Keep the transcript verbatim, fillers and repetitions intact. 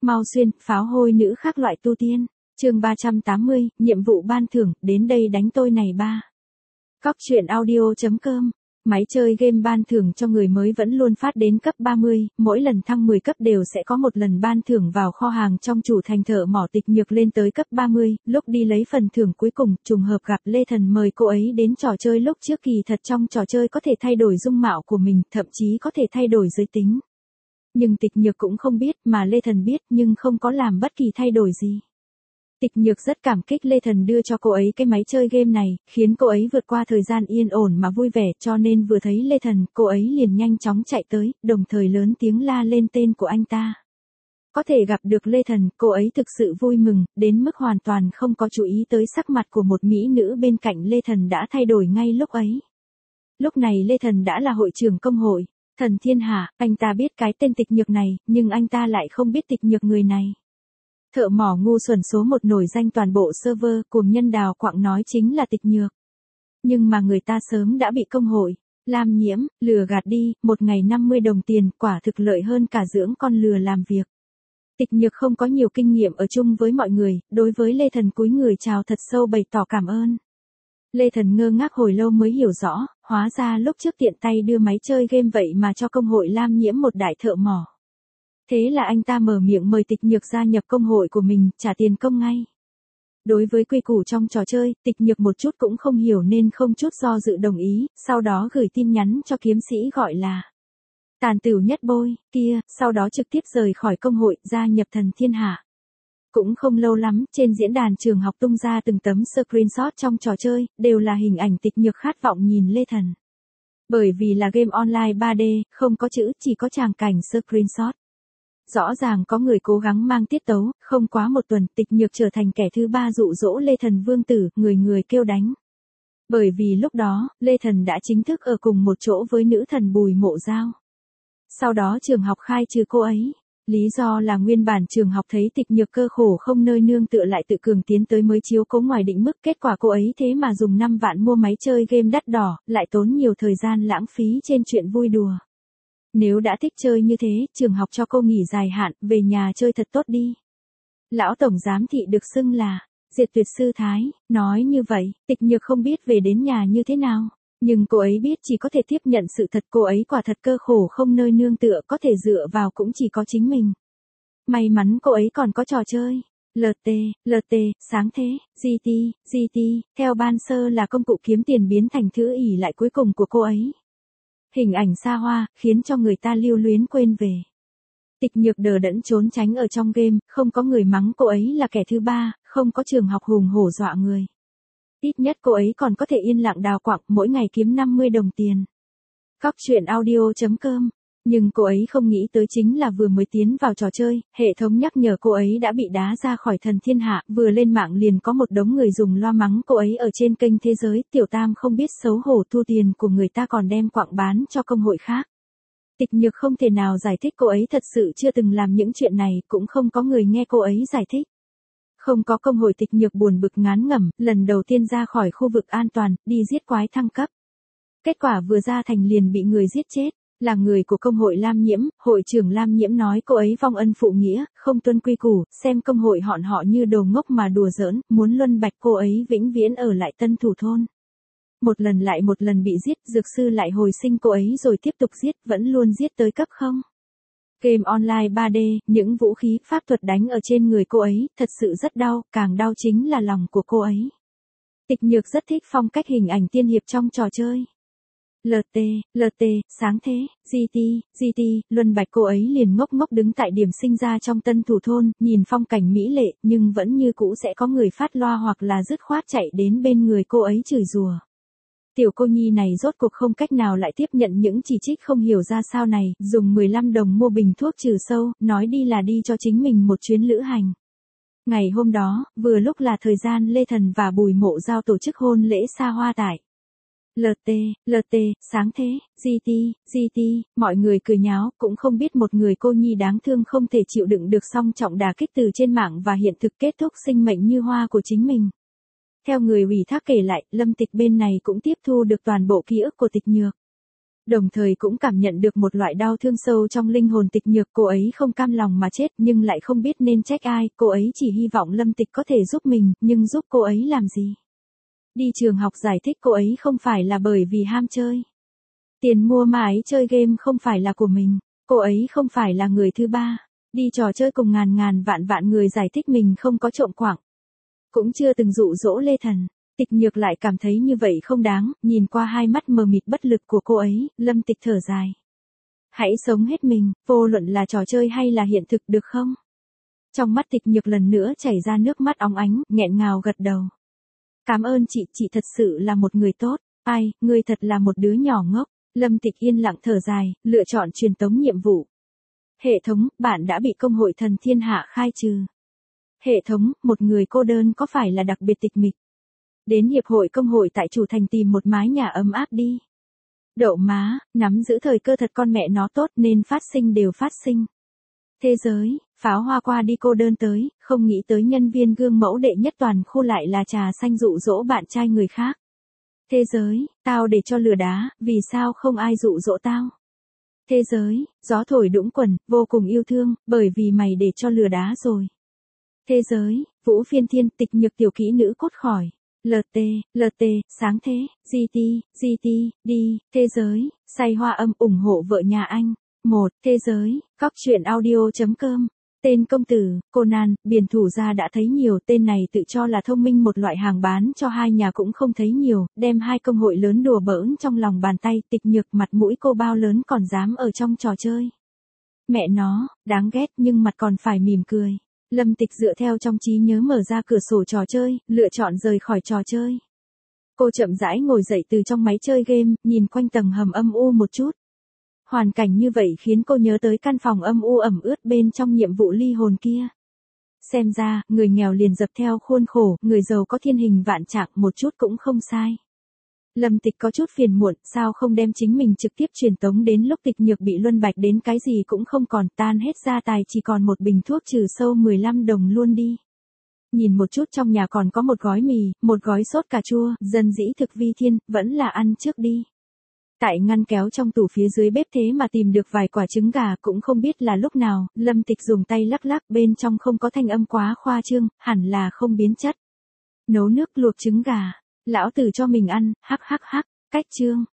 Mau xuyên, pháo hôi nữ khác loại tu tiên. Chương ba trăm tám mươi, nhiệm vụ ban thưởng, đến đây đánh tôi này ba. Cóc truyện audio chấm com. Máy chơi game ban thưởng cho người mới vẫn luôn phát đến cấp ba mươi, mỗi lần thăng mười cấp đều sẽ có một lần ban thưởng vào kho hàng trong chủ thành thợ mỏ Tịch Nhược lên tới cấp ba mươi, lúc đi lấy phần thưởng cuối cùng, trùng hợp gặp Lê Thần mời cô ấy đến trò chơi lúc trước kỳ thật trong trò chơi có thể thay đổi dung mạo của mình, thậm chí có thể thay đổi giới tính. Nhưng Tịch Nhược cũng không biết mà Lê Thần biết nhưng không có làm bất kỳ thay đổi gì. Tịch Nhược rất cảm kích Lê Thần đưa cho cô ấy cái máy chơi game này, khiến cô ấy vượt qua thời gian yên ổn mà vui vẻ, cho nên vừa thấy Lê Thần, cô ấy liền nhanh chóng chạy tới, đồng thời lớn tiếng la lên tên của anh ta. Có thể gặp được Lê Thần, cô ấy thực sự vui mừng, đến mức hoàn toàn không có chú ý tới sắc mặt của một mỹ nữ bên cạnh Lê Thần đã thay đổi ngay lúc ấy. Lúc này Lê Thần đã là hội trưởng công hội, Thần Thiên Hạ, anh ta biết cái tên Tịch Nhược này, nhưng anh ta lại không biết Tịch Nhược người này. Thợ mỏ ngu xuẩn số một nổi danh toàn bộ server, cuồng nhân đào quạng nói chính là Tịch Nhược. Nhưng mà người ta sớm đã bị công hội, Lam Nhiễm, lừa gạt đi, một ngày năm mươi đồng tiền, quả thực lợi hơn cả dưỡng con lừa làm việc. Tịch Nhược không có nhiều kinh nghiệm ở chung với mọi người, đối với Lê Thần cúi người chào thật sâu bày tỏ cảm ơn. Lê Thần ngơ ngác hồi lâu mới hiểu rõ, hóa ra lúc trước tiện tay đưa máy chơi game vậy mà cho công hội Lam Nhiễm một đại thợ mỏ. Thế là anh ta mở miệng mời Tịch Nhược gia nhập công hội của mình, trả tiền công ngay. Đối với quy củ trong trò chơi, Tịch Nhược một chút cũng không hiểu nên không chút do dự đồng ý, sau đó gửi tin nhắn cho kiếm sĩ gọi là Tàn Tửu Nhất Bôi, kia, sau đó trực tiếp rời khỏi công hội, gia nhập Thần Thiên Hạ. Cũng không lâu lắm, trên diễn đàn trường học tung ra từng tấm screenshot trong trò chơi, đều là hình ảnh Tịch Nhược khát vọng nhìn Lê Thần. Bởi vì là game online ba D, không có chữ, chỉ có tràng cảnh screenshot. Rõ ràng có người cố gắng mang tiết tấu, không quá một tuần, Tịch Nhược trở thành kẻ thứ ba dụ dỗ Lê Thần vương tử, người người kêu đánh. Bởi vì lúc đó, Lê Thần đã chính thức ở cùng một chỗ với nữ thần Bùi Mộ Giao. Sau đó trường học khai trừ cô ấy. Lý do là nguyên bản trường học thấy Tịch Nhược cơ khổ không nơi nương tựa lại tự cường tiến tới mới chiếu cố ngoài định mức, kết quả cô ấy thế mà dùng năm vạn mua máy chơi game đắt đỏ, lại tốn nhiều thời gian lãng phí trên chuyện vui đùa. Nếu đã thích chơi như thế, trường học cho cô nghỉ dài hạn, về nhà chơi thật tốt đi. Lão tổng giám thị được xưng là Diệt Tuyệt Sư Thái, nói như vậy, Tịch Nhược không biết về đến nhà như thế nào. Nhưng cô ấy biết chỉ có thể tiếp nhận sự thật, cô ấy quả thật cơ khổ không nơi nương tựa, có thể dựa vào cũng chỉ có chính mình. May mắn cô ấy còn có trò chơi. lờ tê, lờ tê, sáng thế, giê tê, giê tê, theo ban sơ là công cụ kiếm tiền biến thành thứ ỷ lại cuối cùng của cô ấy. Hình ảnh xa hoa, khiến cho người ta lưu luyến quên về. Tịch Nhược đờ đẫn trốn tránh ở trong game, không có người mắng cô ấy là kẻ thứ ba, không có trường học hùng hổ dọa người. Ít nhất cô ấy còn có thể yên lặng đào quạng, mỗi ngày kiếm năm mươi đồng tiền. Cóc truyện audio chấm com. Nhưng cô ấy không nghĩ tới chính là vừa mới tiến vào trò chơi, hệ thống nhắc nhở cô ấy đã bị đá ra khỏi Thần Thiên Hạ, vừa lên mạng liền có một đống người dùng loa mắng cô ấy ở trên kênh Thế Giới, tiểu tam không biết xấu hổ thu tiền của người ta còn đem quạng bán cho công hội khác. Tịch Nhược không thể nào giải thích cô ấy thật sự chưa từng làm những chuyện này, cũng không có người nghe cô ấy giải thích. Không có công hội, Tịch Nhược buồn bực ngán ngẩm, lần đầu tiên ra khỏi khu vực an toàn, đi giết quái thăng cấp. Kết quả vừa ra thành liền bị người giết chết, là người của công hội Lam Nhiễm, hội trưởng Lam Nhiễm nói cô ấy vong ân phụ nghĩa, không tuân quy củ, xem công hội họn họ như đồ ngốc mà đùa giỡn, muốn luân bạch cô ấy vĩnh viễn ở lại Tân Thủ Thôn. Một lần lại một lần bị giết, dược sư lại hồi sinh cô ấy rồi tiếp tục giết, vẫn luôn giết tới cấp không. Game online ba D, những vũ khí, pháp thuật đánh ở trên người cô ấy, thật sự rất đau, càng đau chính là lòng của cô ấy. Tịch Nhược rất thích phong cách hình ảnh tiên hiệp trong trò chơi. lờ tê, lờ tê, sáng thế, giê tê, giê tê, luân bạch cô ấy liền ngốc ngốc đứng tại điểm sinh ra trong Tân Thủ Thôn, nhìn phong cảnh mỹ lệ, nhưng vẫn như cũ sẽ có người phát loa hoặc là dứt khoát chạy đến bên người cô ấy chửi rủa. Tiểu cô nhi này rốt cuộc không cách nào lại tiếp nhận những chỉ trích không hiểu ra sao này, dùng mười lăm đồng mua bình thuốc trừ sâu, nói đi là đi cho chính mình một chuyến lữ hành. Ngày hôm đó, vừa lúc là thời gian Lê Thần và Bùi Mộ Giao tổ chức hôn lễ xa hoa tại lờ tê, lờ tê, sáng thế, giê tê, giê tê, mọi người cười nháo, cũng không biết một người cô nhi đáng thương không thể chịu đựng được song trọng đả kích từ trên mạng và hiện thực kết thúc sinh mệnh như hoa của chính mình. Theo người ủy thác kể lại, Lâm Tịch bên này cũng tiếp thu được toàn bộ ký ức của Tịch Nhược. Đồng thời cũng cảm nhận được một loại đau thương sâu trong linh hồn Tịch Nhược, cô ấy không cam lòng mà chết nhưng lại không biết nên trách ai, cô ấy chỉ hy vọng Lâm Tịch có thể giúp mình, nhưng giúp cô ấy làm gì? Đi trường học giải thích cô ấy không phải là bởi vì ham chơi. Tiền mua mà ấy chơi game không phải là của mình, cô ấy không phải là người thứ ba. Đi trò chơi cùng ngàn ngàn vạn vạn người giải thích mình không có trộm quạng. Cũng chưa từng dụ dỗ Lê Thần. Tịch Nhược lại cảm thấy như vậy không đáng, nhìn qua hai mắt mờ mịt bất lực của cô ấy, Lâm Tịch thở dài. Hãy sống hết mình, vô luận là trò chơi hay là hiện thực được không? Trong mắt Tịch Nhược lần nữa chảy ra nước mắt óng ánh, nghẹn ngào gật đầu. Cảm ơn chị, chị thật sự là một người tốt. Ai, ngươi thật là một đứa nhỏ ngốc. Lâm Tịch yên lặng thở dài, lựa chọn truyền tống nhiệm vụ. Hệ thống, bạn đã bị công hội thần thiên hạ khai trừ. Hệ thống, một người cô đơn có phải là đặc biệt tịch mịch? Đến hiệp hội công hội tại chủ thành tìm một mái nhà ấm áp đi. Đậu má, nắm giữ thời cơ thật con mẹ nó tốt nên phát sinh đều phát sinh. Thế giới, pháo hoa qua đi cô đơn tới, không nghĩ tới nhân viên gương mẫu đệ nhất toàn khu lại là trà xanh dụ dỗ bạn trai người khác. Thế giới, tao để cho lừa đá, vì sao không ai dụ dỗ tao? Thế giới, gió thổi đũng quần, vô cùng yêu thương, bởi vì mày để cho lừa đá rồi. Thế giới, Vũ Phiên Thiên, Tịch Nhược tiểu kỹ nữ cốt khỏi. lờ tê, lờ tê, sáng thế, giê tê, giê tê, đi, thế giới, say hoa âm ủng hộ vợ nhà anh. một. Thế giới, Cóc truyện audio.com. Tên công tử, Conan, biển thủ gia đã thấy nhiều, tên này tự cho là thông minh, một loại hàng bán cho hai nhà cũng không thấy nhiều, đem hai công hội lớn đùa bỡn trong lòng bàn tay. Tịch Nhược mặt mũi cô bao lớn còn dám ở trong trò chơi. Mẹ nó, đáng ghét nhưng mặt còn phải mỉm cười. Lâm Tịch dựa theo trong trí nhớ mở ra cửa sổ trò chơi, lựa chọn rời khỏi trò chơi. Cô chậm rãi ngồi dậy từ trong máy chơi game, nhìn quanh tầng hầm âm u một chút. Hoàn cảnh như vậy khiến cô nhớ tới căn phòng âm u ẩm ướt bên trong nhiệm vụ ly hồn kia. Xem ra, người nghèo liền dập theo khuôn khổ, người giàu có thiên hình vạn trạng, một chút cũng không sai. Lâm Tịch có chút phiền muộn, sao không đem chính mình trực tiếp truyền tống đến lúc Tịch Nhược bị luân bạch đến cái gì cũng không còn, tan hết gia tài chỉ còn một bình thuốc trừ sâu mười lăm đồng luôn đi. Nhìn một chút trong nhà còn có một gói mì, một gói sốt cà chua, dân dĩ thực vi thiên, vẫn là ăn trước đi. Tại ngăn kéo trong tủ phía dưới bếp thế mà tìm được vài quả trứng gà, cũng không biết là lúc nào, Lâm Tịch dùng tay lắc lắc, bên trong không có thanh âm quá khoa trương, hẳn là không biến chất. Nấu nước luộc trứng gà, lão tử cho mình ăn, hắc hắc hắc, cách chương.